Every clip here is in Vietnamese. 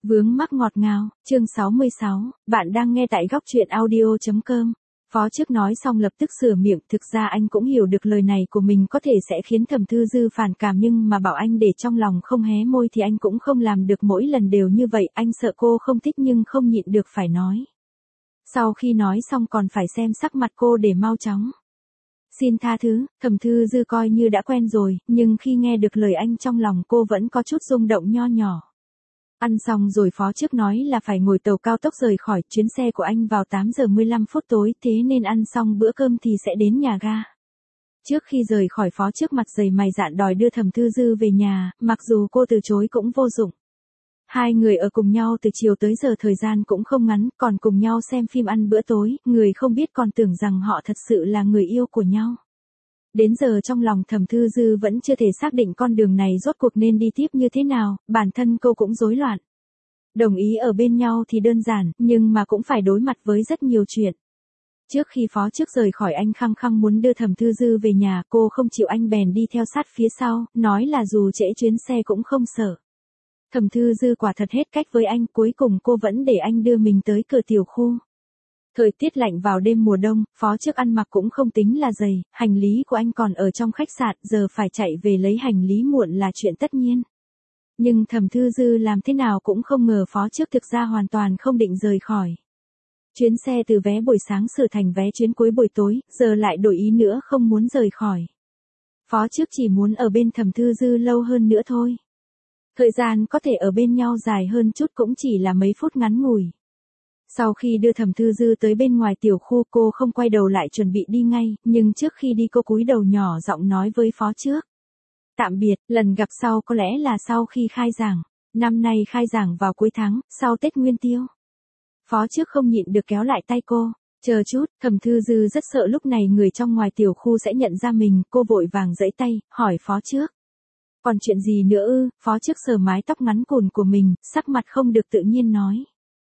Vướng mắc ngọt ngào, chương 66, bạn đang nghe tại góc truyện audio.com. Phó trước nói xong lập tức sửa miệng, thực ra anh cũng hiểu được lời này của mình có thể sẽ khiến Thẩm Thư Dư phản cảm nhưng mà bảo anh để trong lòng không hé môi thì anh cũng không làm được mỗi lần đều như vậy, anh sợ cô không thích nhưng không nhịn được phải nói. Sau khi nói xong còn phải xem sắc mặt cô để mau chóng. Xin tha thứ, Thẩm Thư Dư coi như đã quen rồi, nhưng khi nghe được lời anh trong lòng cô vẫn có chút rung động nho nhỏ. Ăn xong rồi phó trước nói là phải ngồi tàu cao tốc rời khỏi, chuyến xe của anh vào 8 giờ 15 phút tối, thế nên ăn xong bữa cơm thì sẽ đến nhà ga. Trước khi rời khỏi phó trước mặt dày mày dạn đòi đưa Thẩm Thư Dư về nhà, mặc dù cô từ chối cũng vô dụng. Hai người ở cùng nhau từ chiều tới giờ thời gian cũng không ngắn, còn cùng nhau xem phim ăn bữa tối, người không biết còn tưởng rằng họ thật sự là người yêu của nhau. Đến giờ trong lòng Thẩm Thư Dư vẫn chưa thể xác định con đường này rốt cuộc nên đi tiếp như thế nào, bản thân cô cũng rối loạn. Đồng ý ở bên nhau thì đơn giản, nhưng mà cũng phải đối mặt với rất nhiều chuyện. Trước khi phó trước rời khỏi anh khăng khăng muốn đưa Thẩm Thư Dư về nhà, cô không chịu anh bèn đi theo sát phía sau, nói là dù trễ chuyến xe cũng không sợ. Thẩm Thư Dư quả thật hết cách với anh, cuối cùng cô vẫn để anh đưa mình tới cửa tiểu khu. Thời tiết lạnh vào đêm mùa đông, phó trước ăn mặc cũng không tính là dày, hành lý của anh còn ở trong khách sạn, giờ phải chạy về lấy hành lý muộn là chuyện tất nhiên. Nhưng Thẩm Thư Dư làm thế nào cũng không ngờ phó trước thực ra hoàn toàn không định rời khỏi. Chuyến xe từ vé buổi sáng sửa thành vé chuyến cuối buổi tối, giờ lại đổi ý nữa không muốn rời khỏi. Phó trước chỉ muốn ở bên Thẩm Thư Dư lâu hơn nữa thôi. Thời gian có thể ở bên nhau dài hơn chút cũng chỉ là mấy phút ngắn ngủi. Sau khi đưa Thẩm Thư Dư tới bên ngoài tiểu khu, cô không quay đầu lại chuẩn bị đi ngay, nhưng trước khi đi cô cúi đầu nhỏ giọng nói với phó trước. Tạm biệt, lần gặp sau có lẽ là sau khi khai giảng. Năm nay khai giảng vào cuối tháng, sau Tết Nguyên Tiêu. Phó trước không nhịn được kéo lại tay cô. Chờ chút, Thẩm Thư Dư rất sợ lúc này người trong ngoài tiểu khu sẽ nhận ra mình, cô vội vàng giãy tay, hỏi phó trước. Còn chuyện gì nữa ư? Phó trước sờ mái tóc ngắn cùn của mình, sắc mặt không được tự nhiên nói.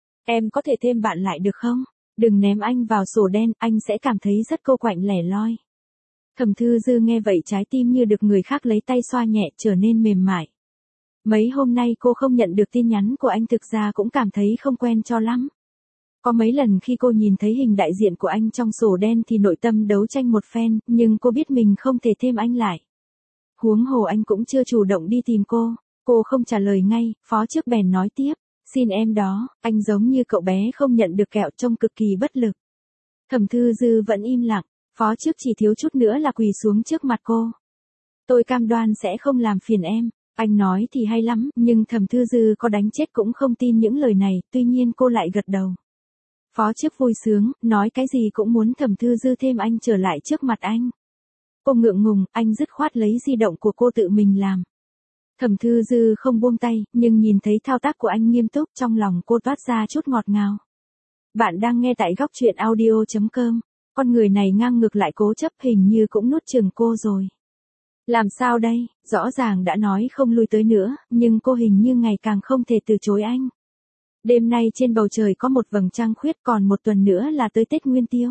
Em có thể thêm bạn lại được không? Đừng ném anh vào sổ đen, anh sẽ cảm thấy rất cô quạnh lẻ loi. Thẩm Thư Dư nghe vậy trái tim như được người khác lấy tay xoa nhẹ trở nên mềm mại. Mấy hôm nay cô không nhận được tin nhắn của anh thực ra cũng cảm thấy không quen cho lắm. Có mấy lần khi cô nhìn thấy hình đại diện của anh trong sổ đen thì nội tâm đấu tranh một phen, nhưng cô biết mình không thể thêm anh lại. Huống hồ anh cũng chưa chủ động đi tìm cô không trả lời ngay, phó trước bèn nói tiếp. Xin em đó, anh giống như cậu bé không nhận được kẹo trông cực kỳ bất lực. Thẩm Thư Dư vẫn im lặng, phó trước chỉ thiếu chút nữa là quỳ xuống trước mặt cô. Tôi cam đoan sẽ không làm phiền em, anh nói thì hay lắm, nhưng Thẩm Thư Dư có đánh chết cũng không tin những lời này, tuy nhiên cô lại gật đầu. Phó trước vui sướng, nói cái gì cũng muốn Thẩm Thư Dư thêm anh trở lại trước mặt anh. Cô ngượng ngùng, anh dứt khoát lấy di động của cô tự mình làm. Thẩm Thư Dư không buông tay, nhưng nhìn thấy thao tác của anh nghiêm túc trong lòng cô toát ra chút ngọt ngào. Bạn đang nghe tại góc truyện audio.com, con người này ngang ngược lại cố chấp hình như cũng nuốt chửng cô rồi. Làm sao đây, rõ ràng đã nói không lui tới nữa, nhưng cô hình như ngày càng không thể từ chối anh. Đêm nay trên bầu trời có một vầng trăng khuyết, còn một tuần nữa là tới Tết Nguyên Tiêu.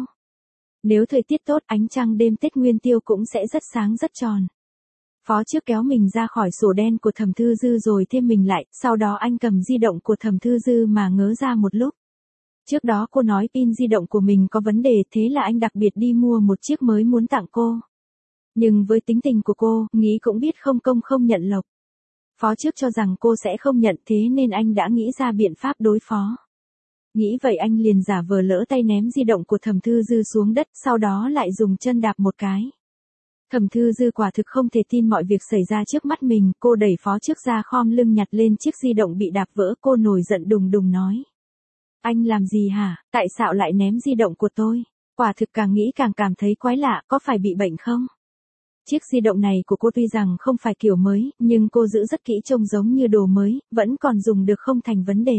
Nếu thời tiết tốt ánh trăng đêm Tết Nguyên Tiêu cũng sẽ rất sáng rất tròn. Phó trước kéo mình ra khỏi sổ đen của Thẩm Thư Dư rồi thêm mình lại, sau đó anh cầm di động của Thẩm Thư Dư mà ngớ ra một lúc. Trước đó cô nói pin di động của mình có vấn đề, thế là anh đặc biệt đi mua một chiếc mới muốn tặng cô. Nhưng với tính tình của cô, nghĩ cũng biết không công không nhận lộc. Phó trước cho rằng cô sẽ không nhận, thế nên anh đã nghĩ ra biện pháp đối phó. Nghĩ vậy anh liền giả vờ lỡ tay ném di động của Thẩm Thư Dư xuống đất, sau đó lại dùng chân đạp một cái. Thẩm Thư Dư quả thực không thể tin mọi việc xảy ra trước mắt mình, cô đẩy phó trước ra khom lưng nhặt lên chiếc di động bị đạp vỡ, cô nổi giận đùng đùng nói. Anh làm gì hả, tại sao lại ném di động của tôi? Quả thực càng nghĩ càng cảm thấy quái lạ, có phải bị bệnh không? Chiếc di động này của cô tuy rằng không phải kiểu mới, nhưng cô giữ rất kỹ trông giống như đồ mới, vẫn còn dùng được không thành vấn đề.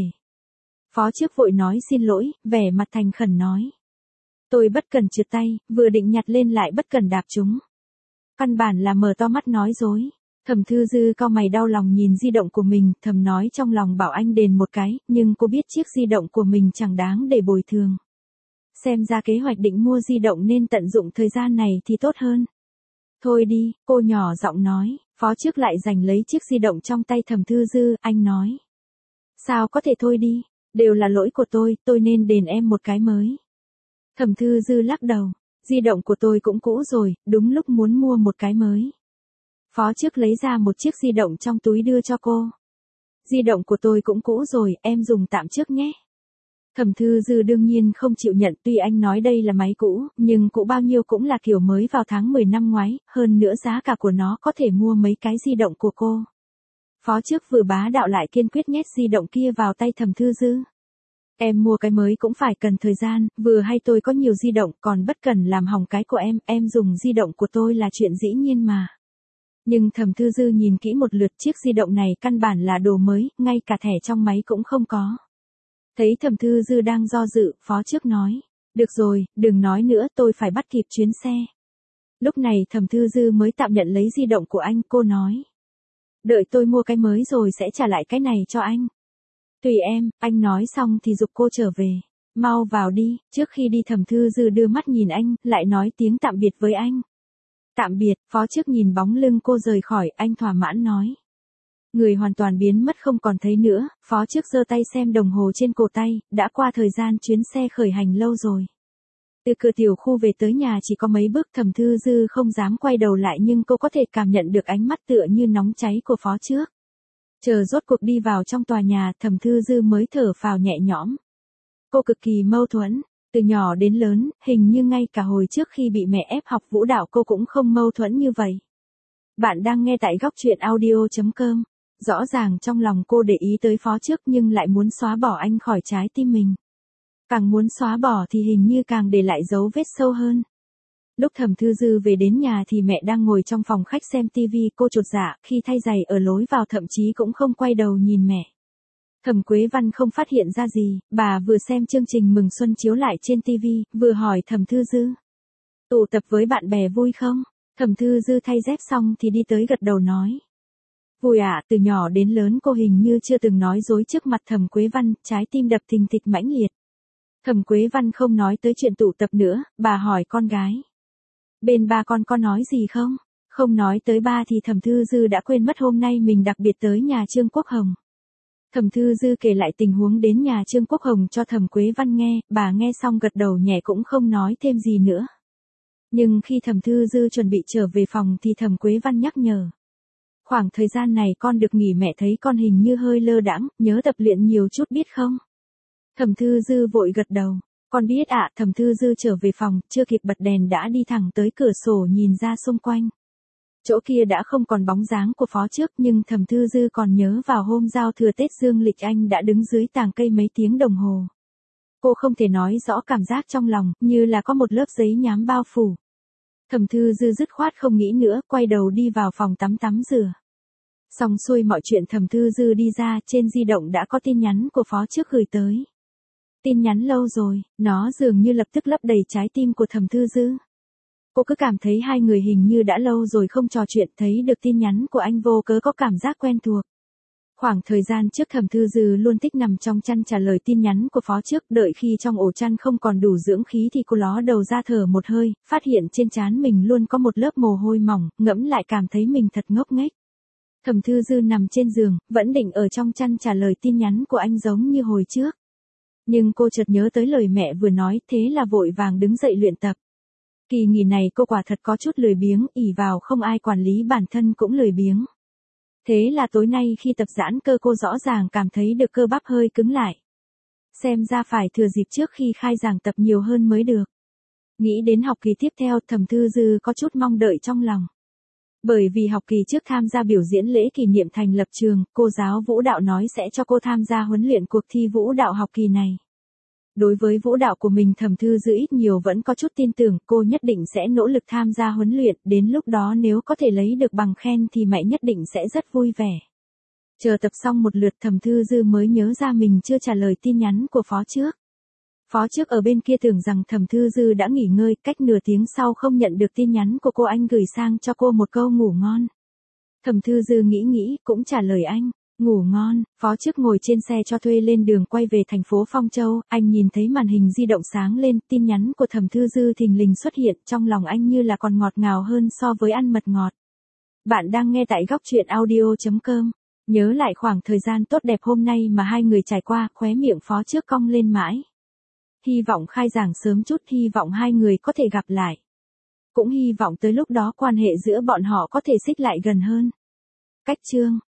Phó trước vội nói xin lỗi, vẻ mặt thành khẩn nói. Tôi bất cần trượt tay, vừa định nhặt lên lại bất cần đạp chúng. Căn bản là mở to mắt nói dối. Thẩm Thư Dư cau mày đau lòng nhìn di động của mình, thầm nói trong lòng bảo anh đền một cái, nhưng cô biết chiếc di động của mình chẳng đáng để bồi thường. Xem ra kế hoạch định mua di động nên tận dụng thời gian này thì tốt hơn. Thôi đi, cô nhỏ giọng nói, phó trước lại giành lấy chiếc di động trong tay Thẩm Thư Dư, anh nói. Sao có thể thôi đi, đều là lỗi của tôi nên đền em một cái mới. Thẩm Thư Dư lắc đầu, di động của tôi cũng cũ rồi, đúng lúc muốn mua một cái mới. Phó Trước lấy ra một chiếc di động trong túi đưa cho cô. Di động của tôi cũng cũ rồi, em dùng tạm trước nhé. Thẩm Thư Dư đương nhiên không chịu nhận, tuy anh nói đây là máy cũ, nhưng cũ bao nhiêu cũng là kiểu mới vào tháng 10 năm ngoái, hơn nữa giá cả của nó có thể mua mấy cái di động của cô. Phó Trước vừa bá đạo lại kiên quyết nhét di động kia vào tay Thẩm Thư Dư. Em mua cái mới cũng phải cần thời gian, vừa hay tôi có nhiều di động, còn bất cần làm hỏng cái của em dùng di động của tôi là chuyện dĩ nhiên mà. Nhưng Thẩm Thư Dư nhìn kỹ một lượt, chiếc di động này căn bản là đồ mới, ngay cả thẻ trong máy cũng không có. Thấy Thẩm Thư Dư đang do dự, Phó Trước nói, được rồi, đừng nói nữa, tôi phải bắt kịp chuyến xe. Lúc này Thẩm Thư Dư mới tạm nhận lấy di động của anh, cô nói. Đợi tôi mua cái mới rồi sẽ trả lại cái này cho anh. Tùy em, anh nói xong thì giục cô trở về. Mau vào đi, trước khi đi Thẩm Thư Dư đưa mắt nhìn anh, lại nói tiếng tạm biệt với anh. Tạm biệt, Phó Trước nhìn bóng lưng cô rời khỏi, anh thỏa mãn nói. Người hoàn toàn biến mất không còn thấy nữa, Phó Trước giơ tay xem đồng hồ trên cổ tay, đã qua thời gian chuyến xe khởi hành lâu rồi. Từ cửa tiểu khu về tới nhà chỉ có mấy bước, Thẩm Thư Dư không dám quay đầu lại nhưng cô có thể cảm nhận được ánh mắt tựa như nóng cháy của Phó Trước. Chờ rốt cuộc đi vào trong tòa nhà, Thẩm Thư Dư mới thở phào nhẹ nhõm. Cô cực kỳ mâu thuẫn, từ nhỏ đến lớn, hình như ngay cả hồi trước khi bị mẹ ép học vũ đạo cô cũng không mâu thuẫn như vậy. Bạn đang nghe tại góc truyện audio.com. Rõ ràng trong lòng cô để ý tới Phó Trước nhưng lại muốn xóa bỏ anh khỏi trái tim mình. Càng muốn xóa bỏ thì hình như càng để lại dấu vết sâu hơn. Lúc Thẩm Thư Dư về đến nhà thì mẹ đang ngồi trong phòng khách xem tivi, cô chột dạ, khi thay giày ở lối vào thậm chí cũng không quay đầu nhìn mẹ. Thẩm Quế Văn không phát hiện ra gì, bà vừa xem chương trình Mừng Xuân chiếu lại trên tivi, vừa hỏi Thẩm Thư Dư. Tụ tập với bạn bè vui không? Thẩm Thư Dư thay dép xong thì đi tới gật đầu nói. Vui ạ, từ nhỏ đến lớn cô hình như chưa từng nói dối trước mặt Thẩm Quế Văn, trái tim đập thình thịch mãnh liệt. Thẩm Quế Văn không nói tới chuyện tụ tập nữa, bà hỏi con gái. Bên ba con có nói gì không? Không nói tới ba thì Thẩm Thư Dư đã quên mất hôm nay mình đặc biệt tới nhà Trương Quốc Hồng. Thẩm Thư Dư kể lại tình huống đến nhà Trương Quốc Hồng cho Thẩm Quế Văn nghe, bà nghe xong gật đầu nhẹ cũng không nói thêm gì nữa. Nhưng khi Thẩm Thư Dư chuẩn bị trở về phòng thì Thẩm Quế Văn nhắc nhở. Khoảng thời gian này con được nghỉ, mẹ thấy con hình như hơi lơ đãng, nhớ tập luyện nhiều chút biết không? Thẩm Thư Dư vội gật đầu. Con biết ạ. Thẩm Thư Dư trở về phòng, chưa kịp bật đèn đã đi thẳng tới cửa sổ nhìn ra xung quanh. Chỗ kia đã không còn bóng dáng của Phó Trước nhưng Thẩm Thư Dư còn nhớ vào hôm giao thừa Tết dương lịch anh đã đứng dưới tàng cây mấy tiếng đồng hồ. Cô không thể nói rõ cảm giác trong lòng, như là có một lớp giấy nhám bao phủ. Thẩm Thư Dư dứt khoát không nghĩ nữa, quay đầu đi vào phòng tắm rửa. Xong xuôi mọi chuyện Thẩm Thư Dư đi ra, trên di động đã có tin nhắn của Phó Trước gửi tới. Tin nhắn lâu rồi, nó dường như lập tức lấp đầy trái tim của Thẩm Thư Dư. Cô cứ cảm thấy hai người hình như đã lâu rồi không trò chuyện, thấy được tin nhắn của anh vô cớ có cảm giác quen thuộc. Khoảng thời gian trước Thẩm Thư Dư luôn thích nằm trong chăn trả lời tin nhắn của Phó Trước, đợi khi trong ổ chăn không còn đủ dưỡng khí thì cô ló đầu ra thở một hơi, phát hiện trên trán mình luôn có một lớp mồ hôi mỏng, ngẫm lại cảm thấy mình thật ngốc nghếch. Thẩm Thư Dư nằm trên giường, vẫn định ở trong chăn trả lời tin nhắn của anh giống như hồi trước. Nhưng cô chợt nhớ tới lời mẹ vừa nói, thế là vội vàng đứng dậy luyện tập. Kỳ nghỉ này cô quả thật có chút lười biếng, ỷ vào không ai quản lý bản thân cũng lười biếng. Thế là tối nay khi tập giãn cơ cô rõ ràng cảm thấy được cơ bắp hơi cứng lại. Xem ra phải thừa dịp trước khi khai giảng tập nhiều hơn mới được. Nghĩ đến học kỳ tiếp theo, Thẩm Thư Dư có chút mong đợi trong lòng. Bởi vì học kỳ trước tham gia biểu diễn lễ kỷ niệm thành lập trường, cô giáo vũ đạo nói sẽ cho cô tham gia huấn luyện cuộc thi vũ đạo học kỳ này. Đối với vũ đạo của mình Thẩm Thư Dư ít nhiều vẫn có chút tin tưởng, cô nhất định sẽ nỗ lực tham gia huấn luyện, đến lúc đó nếu có thể lấy được bằng khen thì mẹ nhất định sẽ rất vui vẻ. Chờ tập xong một lượt Thẩm Thư Dư mới nhớ ra mình chưa trả lời tin nhắn của Phó Trước. Phó Trước ở bên kia tưởng rằng Thẩm Thư Dư đã nghỉ ngơi, cách nửa tiếng sau không nhận được tin nhắn của cô, anh gửi sang cho cô một câu ngủ ngon. Thẩm Thư Dư nghĩ cũng trả lời anh, ngủ ngon. Phó Trước ngồi trên xe cho thuê lên đường quay về thành phố Phong Châu, anh nhìn thấy màn hình di động sáng lên, tin nhắn của Thẩm Thư Dư thình lình xuất hiện, trong lòng anh như là còn ngọt ngào hơn so với ăn mật ngọt. Bạn đang nghe tại góc truyện audio.com. Nhớ lại khoảng thời gian tốt đẹp hôm nay mà hai người trải qua, khóe miệng Phó Trước cong lên mãi. Hy vọng khai giảng sớm chút, hy vọng hai người có thể gặp lại. Cũng hy vọng tới lúc đó quan hệ giữa bọn họ có thể xích lại gần hơn. Cách chương